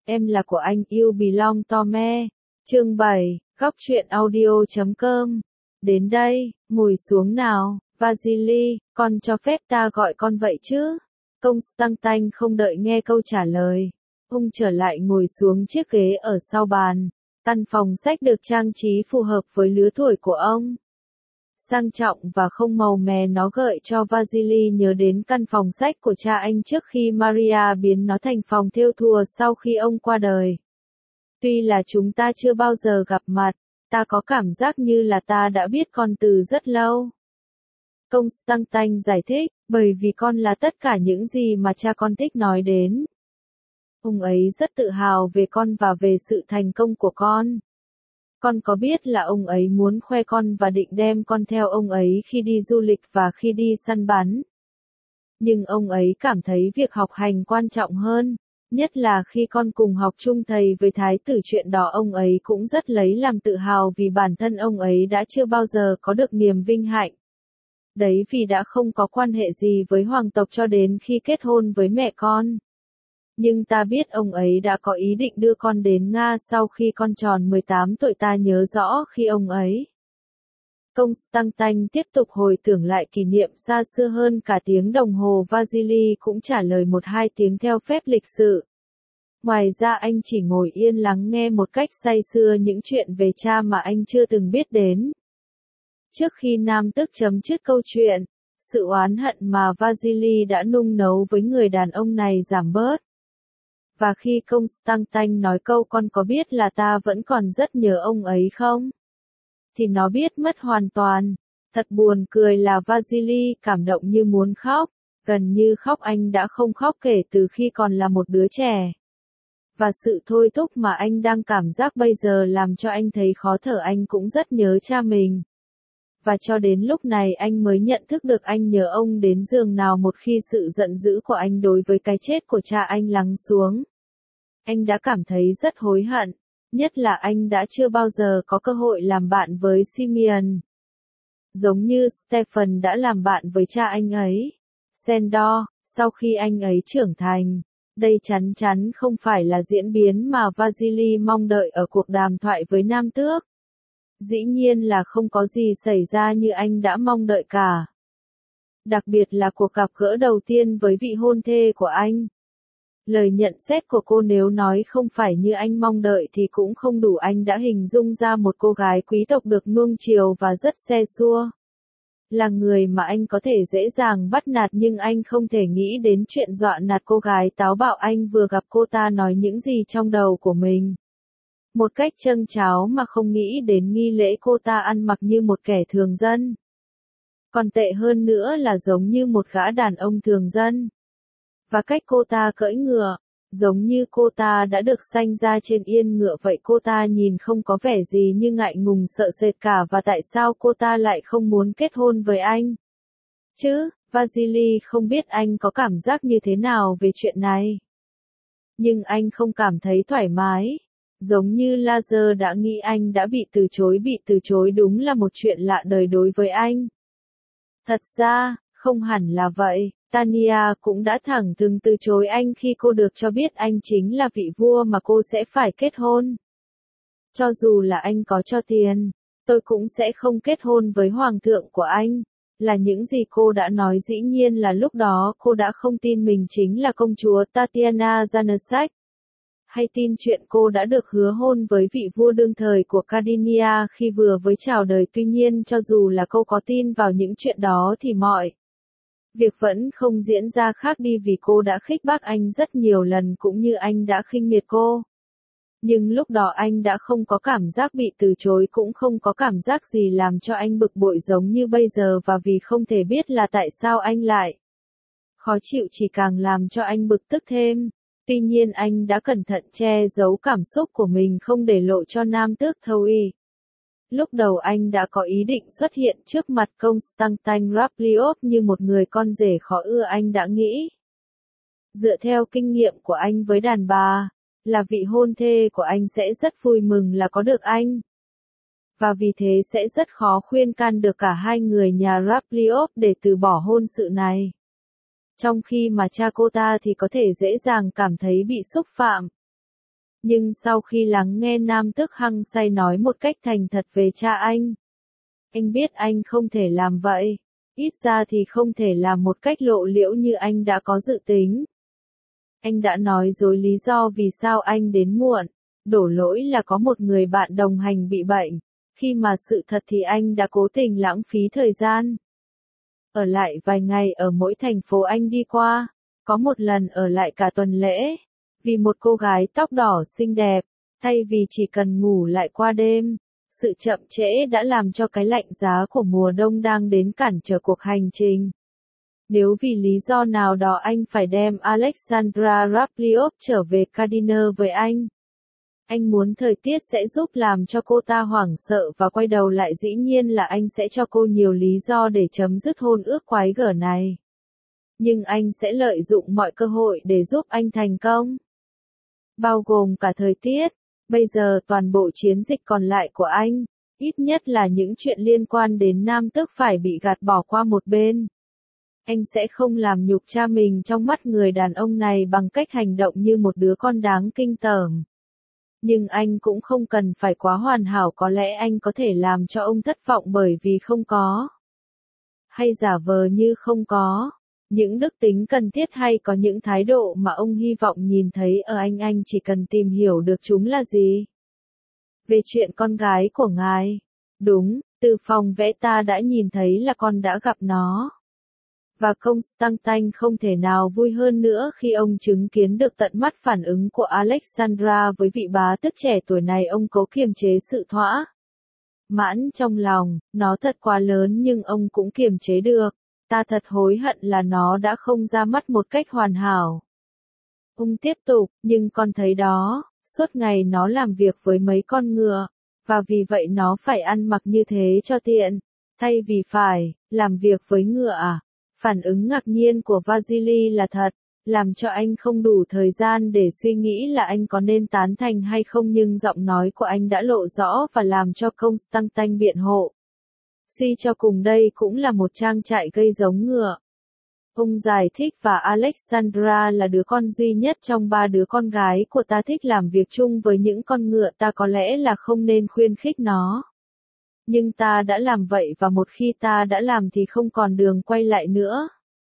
Em là của anh, You Belong to Me. Chương 7, góc truyện audio.com. Đến đây, ngồi xuống nào, Vasily, con cho phép ta gọi con vậy chứ? Constantine không đợi nghe câu trả lời. Ông trở lại ngồi xuống chiếc ghế ở sau bàn. Căn phòng sách được trang trí phù hợp với lứa tuổi của ông. Sang trọng và không màu mè, nó gợi cho Vasily nhớ đến căn phòng sách của cha anh trước khi Maria biến nó thành phòng thêu thùa sau khi ông qua đời. Tuy là chúng ta chưa bao giờ gặp mặt, ta có cảm giác như là ta đã biết con từ rất lâu. Constantine giải thích, bởi vì con là tất cả những gì mà cha con thích nói đến. Ông ấy rất tự hào về con và về sự thành công của con. Con có biết là ông ấy muốn khoe con và định đem con theo ông ấy khi đi du lịch và khi đi săn bắn. Nhưng ông ấy cảm thấy việc học hành quan trọng hơn, nhất là khi con cùng học chung thầy với thái tử. Chuyện đó ông ấy cũng rất lấy làm tự hào vì bản thân ông ấy đã chưa bao giờ có được niềm vinh hạnh. Đấy vì đã không có quan hệ gì với hoàng tộc cho đến khi kết hôn với mẹ con. Nhưng ta biết ông ấy đã có ý định đưa con đến Nga sau khi con tròn 18 tuổi. Ta nhớ rõ khi ông ấy. Constantine tiếp tục hồi tưởng lại kỷ niệm xa xưa hơn cả tiếng đồng hồ. Vasily cũng trả lời 1-2 tiếng theo phép lịch sự. Ngoài ra anh chỉ ngồi yên lắng nghe một cách say sưa những chuyện về cha mà anh chưa từng biết đến. Trước khi nam tước chấm dứt câu chuyện, sự oán hận mà Vasily đã nung nấu với người đàn ông này giảm bớt. Và khi Constantine nói câu con có biết là ta vẫn còn rất nhớ ông ấy không? Thì nó biết mất hoàn toàn. Thật buồn cười là Vasily cảm động như muốn khóc, gần như khóc. Anh đã không khóc kể từ khi còn là một đứa trẻ. Và sự thôi thúc mà anh đang cảm giác bây giờ làm cho anh thấy khó thở. Anh cũng rất nhớ cha mình. Và cho đến lúc này anh mới nhận thức được anh nhớ ông đến giường nào một khi sự giận dữ của anh đối với cái chết của cha anh lắng xuống. Anh đã cảm thấy rất hối hận, nhất là anh đã chưa bao giờ có cơ hội làm bạn với Simeon. Giống như Stephen đã làm bạn với cha anh ấy. Sandor, sau khi anh ấy trưởng thành. Đây chắn chắn không phải là diễn biến mà Vasily mong đợi ở cuộc đàm thoại với nam tước. Dĩ nhiên là không có gì xảy ra như anh đã mong đợi cả. Đặc biệt là cuộc gặp gỡ đầu tiên với vị hôn thê của anh. Lời nhận xét của cô nếu nói không phải như anh mong đợi thì cũng không đủ. Anh đã hình dung ra một cô gái quý tộc được nuông chiều và rất se xua. Là người mà anh có thể dễ dàng bắt nạt nhưng anh không thể nghĩ đến chuyện dọa nạt cô gái táo bạo. Anh vừa gặp cô ta nói những gì trong đầu của mình. Một cách châng cháo mà không nghĩ đến nghi lễ cô ta ăn mặc như một kẻ thường dân. Còn tệ hơn nữa là giống như một gã đàn ông thường dân. Và cách cô ta cưỡi ngựa, giống như cô ta đã được sanh ra trên yên ngựa vậy. Cô ta nhìn không có vẻ gì như ngại ngùng sợ sệt cả. Và tại sao cô ta lại không muốn kết hôn với anh? Chứ, Vasily không biết anh có cảm giác như thế nào về chuyện này. Nhưng anh không cảm thấy thoải mái. Giống như Lazar đã nghĩ anh đã bị từ chối. Bị từ chối đúng là một chuyện lạ đời đối với anh. Thật ra, không hẳn là vậy. Tania cũng đã thẳng thừng từ chối anh khi cô được cho biết anh chính là vị vua mà cô sẽ phải kết hôn. Cho dù là anh có cho tiền, tôi cũng sẽ không kết hôn với hoàng thượng của anh. Là những gì cô đã nói. Dĩ nhiên là lúc đó cô đã không tin mình chính là công chúa Tatiana Januszek. Hay tin chuyện cô đã được hứa hôn với vị vua đương thời của Cardinia khi vừa mới chào đời. Tuy nhiên cho dù là cô có tin vào những chuyện đó thì mọi việc vẫn không diễn ra khác đi vì cô đã khích bác anh rất nhiều lần cũng như anh đã khinh miệt cô. Nhưng lúc đó anh đã không có cảm giác bị từ chối cũng không có cảm giác gì làm cho anh bực bội giống như bây giờ và vì không thể biết là tại sao anh lại khó chịu chỉ càng làm cho anh bực tức thêm. Tuy nhiên anh đã cẩn thận che giấu cảm xúc của mình không để lộ cho nam tước Thoui. Lúc đầu anh đã có ý định xuất hiện trước mặt Constantine Rapliov như một người con rể khó ưa. Anh đã nghĩ, dựa theo kinh nghiệm của anh với đàn bà, là vị hôn thê của anh sẽ rất vui mừng là có được anh. Và vì thế sẽ rất khó khuyên can được cả hai người nhà Rapliov để từ bỏ hôn sự này. Trong khi mà cha cô ta thì có thể dễ dàng cảm thấy bị xúc phạm. Nhưng sau khi lắng nghe Nam Tước hăng say nói một cách thành thật về cha anh biết anh không thể làm vậy. Ít ra thì không thể làm một cách lộ liễu như anh đã có dự tính. Anh đã nói dối lý do vì sao anh đến muộn. Đổ lỗi là có một người bạn đồng hành bị bệnh. Khi mà sự thật thì anh đã cố tình lãng phí thời gian. Ở lại vài ngày ở mỗi thành phố anh đi qua. Có một lần ở lại cả tuần lễ. Vì một cô gái tóc đỏ xinh đẹp. Thay vì chỉ cần ngủ lại qua đêm. Sự chậm trễ đã làm cho cái lạnh giá của mùa đông đang đến cản trở cuộc hành trình. Nếu vì lý do nào đó anh phải đem Alexandra Rapliov trở về Cardiner với anh muốn thời tiết sẽ giúp làm cho cô ta hoảng sợ và quay đầu lại, dĩ nhiên là anh sẽ cho cô nhiều lý do để chấm dứt hôn ước quái gở này. Nhưng anh sẽ lợi dụng mọi cơ hội để giúp anh thành công. Bao gồm cả thời tiết. Bây giờ toàn bộ chiến dịch còn lại của anh, ít nhất là những chuyện liên quan đến Nam Tước phải bị gạt bỏ qua một bên. Anh sẽ không làm nhục cha mình trong mắt người đàn ông này bằng cách hành động như một đứa con đáng kinh tởm. Nhưng anh cũng không cần phải quá hoàn hảo, có lẽ anh có thể làm cho ông thất vọng bởi vì không có. Hay giả vờ như không có. Những đức tính cần thiết hay có những thái độ mà ông hy vọng nhìn thấy ở anh chỉ cần tìm hiểu được chúng là gì. Về chuyện con gái của ngài. Đúng, từ phòng vẽ ta đã nhìn thấy là con đã gặp nó. Và Constantine không thể nào vui hơn nữa khi ông chứng kiến được tận mắt phản ứng của Alexandra với vị bá tước trẻ tuổi này. Ông cố kiềm chế sự thỏa mãn trong lòng, nó thật quá lớn nhưng ông cũng kiềm chế được. Ta thật hối hận là nó đã không ra mắt một cách hoàn hảo. Ông tiếp tục, nhưng con thấy đó, suốt ngày nó làm việc với mấy con ngựa, và vì vậy nó phải ăn mặc như thế cho tiện, thay vì phải làm việc với ngựa à? Phản ứng ngạc nhiên của Vasily là thật, làm cho anh không đủ thời gian để suy nghĩ là anh có nên tán thành hay không, nhưng giọng nói của anh đã lộ rõ và làm cho Constantine biện hộ. Suy cho cùng đây cũng là một trang trại gây giống ngựa. Ông giải thích, và Alexandra là đứa con duy nhất trong 3 đứa con gái của ta thích làm việc chung với những con ngựa. Ta có lẽ là không nên khuyến khích nó. Nhưng ta đã làm vậy, và một khi ta đã làm thì không còn đường quay lại nữa.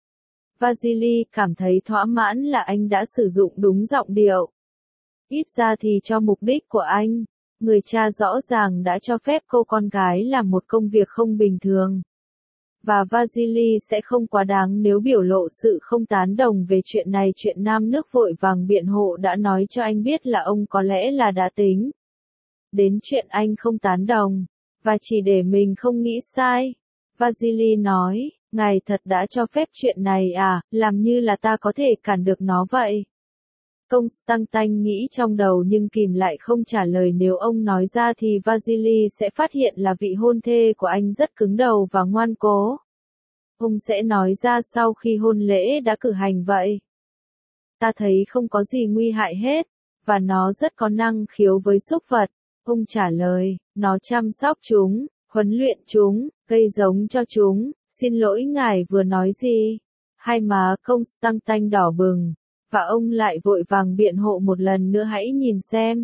Vasily cảm thấy thỏa mãn là anh đã sử dụng đúng giọng điệu. Ít ra thì cho mục đích của anh. Người cha rõ ràng đã cho phép cô con gái làm một công việc không bình thường. Và Vasily sẽ không quá đáng nếu biểu lộ sự không tán đồng về chuyện này. Chuyện Nam Nước vội vàng biện hộ đã nói cho anh biết là ông có lẽ là đã tính đến chuyện anh không tán đồng, và chỉ để mình không nghĩ sai. Vasily nói, ngài thật đã cho phép chuyện này à, làm như là ta có thể cản được nó vậy. Constantine nghĩ trong đầu nhưng kìm lại không trả lời. Nếu ông nói ra thì Vasily sẽ phát hiện là vị hôn thê của anh rất cứng đầu và ngoan cố. Ông sẽ nói ra sau khi hôn lễ đã cử hành vậy. Ta thấy không có gì nguy hại hết, và nó rất có năng khiếu với súc vật. Ông trả lời, nó chăm sóc chúng, huấn luyện chúng, gây giống cho chúng. Xin lỗi, ngài vừa nói gì? Hai má Constantine đỏ bừng. Và ông lại vội vàng biện hộ một lần nữa, hãy nhìn xem.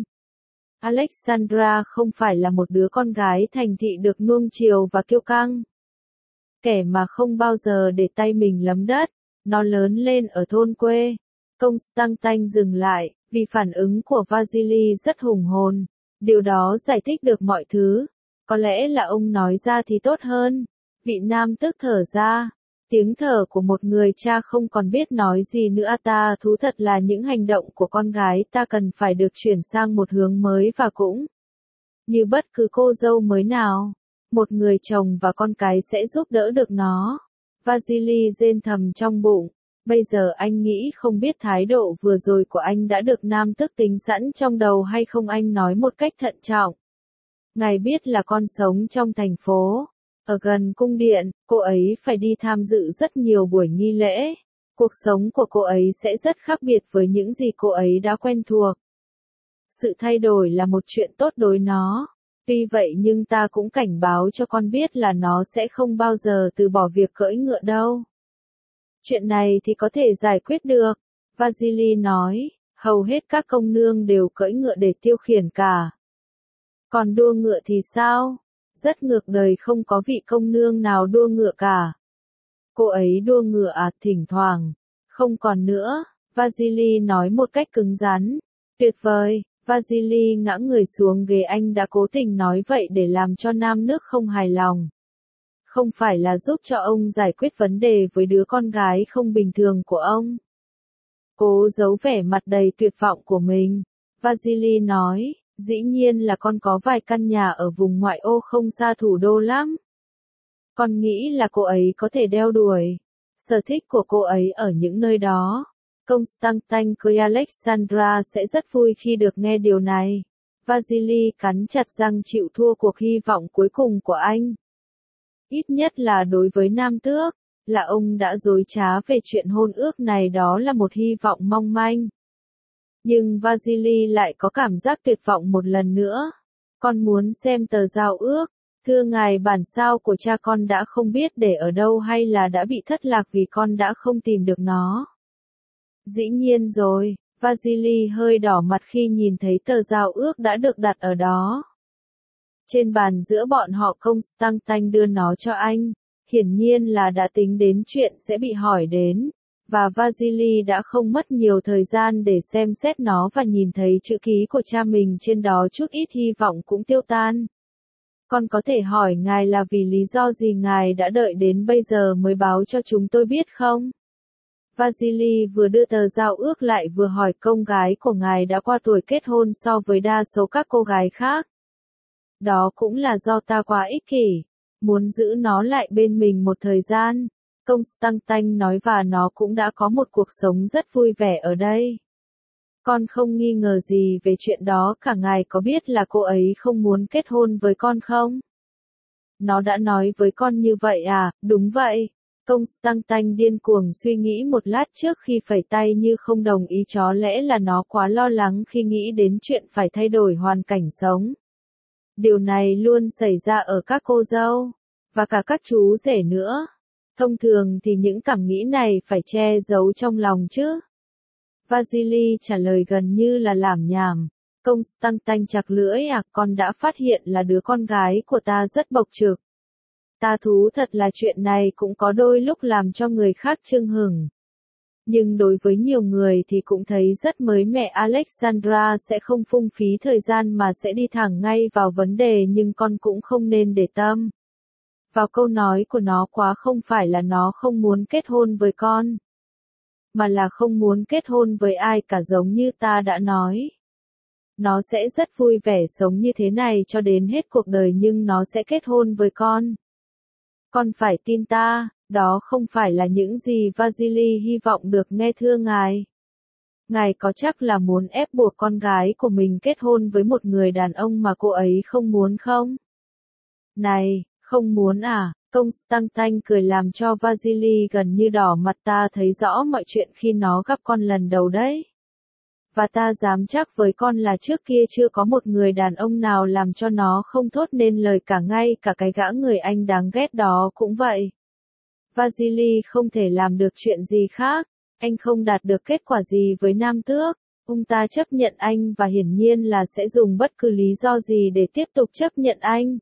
Alexandra không phải là một đứa con gái thành thị được nuông chiều và kiêu căng. Kẻ mà không bao giờ để tay mình lấm đất. Nó lớn lên ở thôn quê. Constantine dừng lại, vì phản ứng của Vasily rất hùng hồn. Điều đó giải thích được mọi thứ. Có lẽ là ông nói ra thì tốt hơn. Vị nam tước thở ra. Tiếng thở của một người cha không còn biết nói gì nữa. Ta thú thật là những hành động của con gái ta cần phải được chuyển sang một hướng mới, và cũng như bất cứ cô dâu mới nào, một người chồng và con cái sẽ giúp đỡ được nó. Vasily rên thầm trong bụng. Bây giờ anh nghĩ không biết thái độ vừa rồi của anh đã được nam tước tính sẵn trong đầu hay không. Anh nói một cách thận trọng. Ngài biết là con sống trong thành phố, ở gần cung điện, cô ấy phải đi tham dự rất nhiều buổi nghi lễ. Cuộc sống của cô ấy sẽ rất khác biệt với những gì cô ấy đã quen thuộc. Sự thay đổi là một chuyện tốt đối nó. Tuy vậy nhưng ta cũng cảnh báo cho con biết là nó sẽ không bao giờ từ bỏ việc cưỡi ngựa đâu. Chuyện này thì có thể giải quyết được, Vasily nói. Hầu hết các công nương đều cưỡi ngựa để tiêu khiển cả. Còn đua ngựa thì sao? Rất ngược đời, không có vị công nương nào đua ngựa cả. Cô ấy đua ngựa à? Thỉnh thoảng. Không còn nữa, Vasily nói một cách cứng rắn. Tuyệt vời, Vasily ngã người xuống ghế, anh đã cố tình nói vậy để làm cho nam nước không hài lòng. Không phải là giúp cho ông giải quyết vấn đề với đứa con gái không bình thường của ông. Cố giấu vẻ mặt đầy tuyệt vọng của mình, Vasily nói, dĩ nhiên là con có vài căn nhà ở vùng ngoại ô không xa thủ đô lắm. Con nghĩ là cô ấy có thể đeo đuổi. Sở thích của cô ấy ở những nơi đó. Konstantin với Alexandra sẽ rất vui khi được nghe điều này. Vasily cắn chặt răng chịu thua cuộc hy vọng cuối cùng của anh. Ít nhất là đối với nam tước, là ông đã dối trá về chuyện hôn ước này, đó là một hy vọng mong manh. Nhưng Vasily lại có cảm giác tuyệt vọng một lần nữa. Con muốn xem tờ giao ước. Thưa ngài, bản sao của cha con đã không biết để ở đâu hay là đã bị thất lạc vì con đã không tìm được nó. Dĩ nhiên rồi, Vasily hơi đỏ mặt khi nhìn thấy tờ giao ước đã được đặt ở đó. Trên bàn giữa bọn họ, Konstantin đưa nó cho anh, hiển nhiên là đã tính đến chuyện sẽ bị hỏi đến, và Vasily đã không mất nhiều thời gian để xem xét nó và nhìn thấy chữ ký của cha mình trên đó, chút ít hy vọng cũng tiêu tan. Con có thể hỏi ngài là vì lý do gì ngài đã đợi đến bây giờ mới báo cho chúng tôi biết không? Vasily vừa đưa tờ giao ước lại vừa hỏi, con gái của ngài đã qua tuổi kết hôn so với đa số các cô gái khác. Đó cũng là do ta quá ích kỷ, muốn giữ nó lại bên mình một thời gian. Konstantin nói, và nó cũng đã có một cuộc sống rất vui vẻ ở đây. Con không nghi ngờ gì về chuyện đó cả. Ngài có biết là cô ấy không muốn kết hôn với con không? Nó đã nói với con như vậy à? Đúng vậy. Konstantin điên cuồng suy nghĩ một lát trước khi phẩy tay như không đồng ý, có lẽ là nó quá lo lắng khi nghĩ đến chuyện phải thay đổi hoàn cảnh sống. Điều này luôn xảy ra ở các cô dâu, và cả các chú rể nữa. Thông thường thì những cảm nghĩ này phải che giấu trong lòng chứ. Vasily trả lời gần như là lảm nhảm. Konstantin chặt lưỡi, à, con đã phát hiện là đứa con gái của ta rất bộc trực. Ta thú thật là chuyện này cũng có đôi lúc làm cho người khác chưng hửng. Nhưng đối với nhiều người thì cũng thấy rất mới mẻ. Alexandra sẽ không phung phí thời gian mà sẽ đi thẳng ngay vào vấn đề, nhưng con cũng không nên để tâm vào câu nói của nó quá. Không phải là nó không muốn kết hôn với con, mà là không muốn kết hôn với ai cả, giống như ta đã nói. Nó sẽ rất vui vẻ sống như thế này cho đến hết cuộc đời, nhưng nó sẽ kết hôn với con. Con phải tin ta, đó không phải là những gì Vasily hy vọng được nghe. Thưa ngài, ngài có chắc là muốn ép buộc con gái của mình kết hôn với một người đàn ông mà cô ấy không muốn không? Này, không muốn à? Konstantin cười làm cho Vasily gần như đỏ mặt. Ta thấy rõ mọi chuyện khi nó gặp con lần đầu đấy. Và ta dám chắc với con là trước kia chưa có một người đàn ông nào làm cho nó không thốt nên lời cả, ngay cả cái gã người Anh đáng ghét đó cũng vậy. Vasily không thể làm được chuyện gì khác, anh không đạt được kết quả gì với nam tước, ông ta chấp nhận anh và hiển nhiên là sẽ dùng bất cứ lý do gì để tiếp tục chấp nhận anh.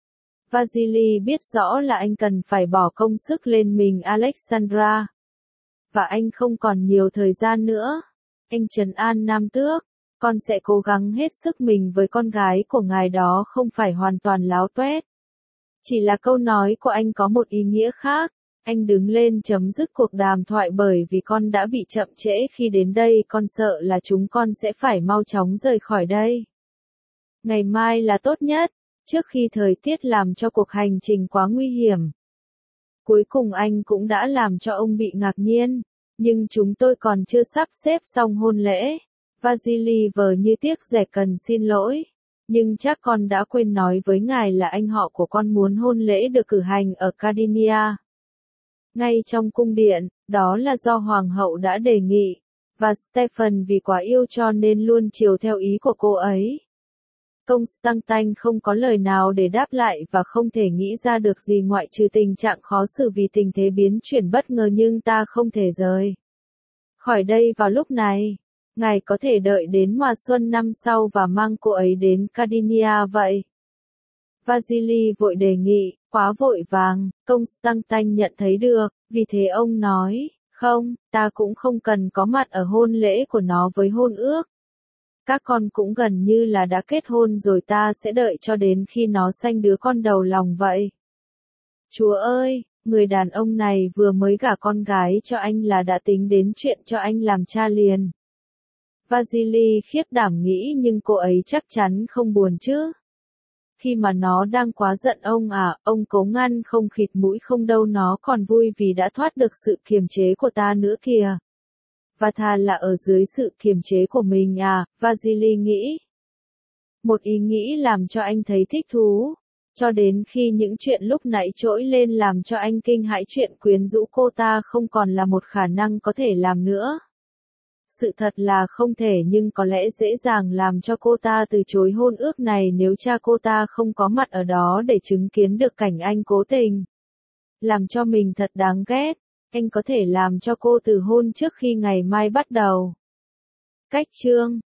Vasily biết rõ là anh cần phải bỏ công sức lên mình Alexandra. Và anh không còn nhiều thời gian nữa. Anh trấn an nam tước, con sẽ cố gắng hết sức mình với con gái của ngài, đó không phải hoàn toàn láo tuét. Chỉ là câu nói của anh có một ý nghĩa khác. Anh đứng lên chấm dứt cuộc đàm thoại bởi vì con đã bị chậm trễ khi đến đây, con sợ là chúng con sẽ phải mau chóng rời khỏi đây. Ngày mai là tốt nhất, trước khi thời tiết làm cho cuộc hành trình quá nguy hiểm. Cuối cùng anh cũng đã làm cho ông bị ngạc nhiên, nhưng chúng tôi còn chưa sắp xếp xong hôn lễ. Vasily vờ như tiếc rẻ, cần xin lỗi. Nhưng chắc con đã quên nói với ngài là anh họ của con muốn hôn lễ được cử hành ở Cardinia. Ngay trong cung điện, đó là do hoàng hậu đã đề nghị, và Stephen vì quá yêu cho nên luôn chiều theo ý của cô ấy. Konstantin không có lời nào để đáp lại và không thể nghĩ ra được gì ngoại trừ tình trạng khó xử vì tình thế biến chuyển bất ngờ, nhưng ta không thể rời khỏi đây vào lúc này. Ngài có thể đợi đến mùa xuân năm sau và mang cô ấy đến Cardinia vậy. Vasily vội đề nghị, quá vội vàng, Constantine nhận thấy được, vì thế ông nói, không, ta cũng không cần có mặt ở hôn lễ của nó với hôn ước. Các con cũng gần như là đã kết hôn rồi, ta sẽ đợi cho đến khi nó sanh đứa con đầu lòng vậy. Chúa ơi, người đàn ông này vừa mới gả con gái cho anh là đã tính đến chuyện cho anh làm cha liền. Vasily khiếp đảm nghĩ, nhưng cô ấy chắc chắn không buồn chứ. Khi mà nó đang quá giận ông à, ông cố ngăn không khịt mũi không đâu, nó còn vui vì đã thoát được sự kiềm chế của ta nữa kìa. Và thà là ở dưới sự kiềm chế của mình à, Vasily nghĩ. Một ý nghĩ làm cho anh thấy thích thú. Cho đến khi những chuyện lúc nãy trỗi lên làm cho anh kinh hãi, chuyện quyến rũ cô ta không còn là một khả năng có thể làm nữa. Sự thật là không thể, nhưng có lẽ dễ dàng làm cho cô ta từ chối hôn ước này nếu cha cô ta không có mặt ở đó để chứng kiến được cảnh anh cố tình làm cho mình thật đáng ghét. Anh có thể làm cho cô từ hôn trước khi ngày mai bắt đầu. Cách chương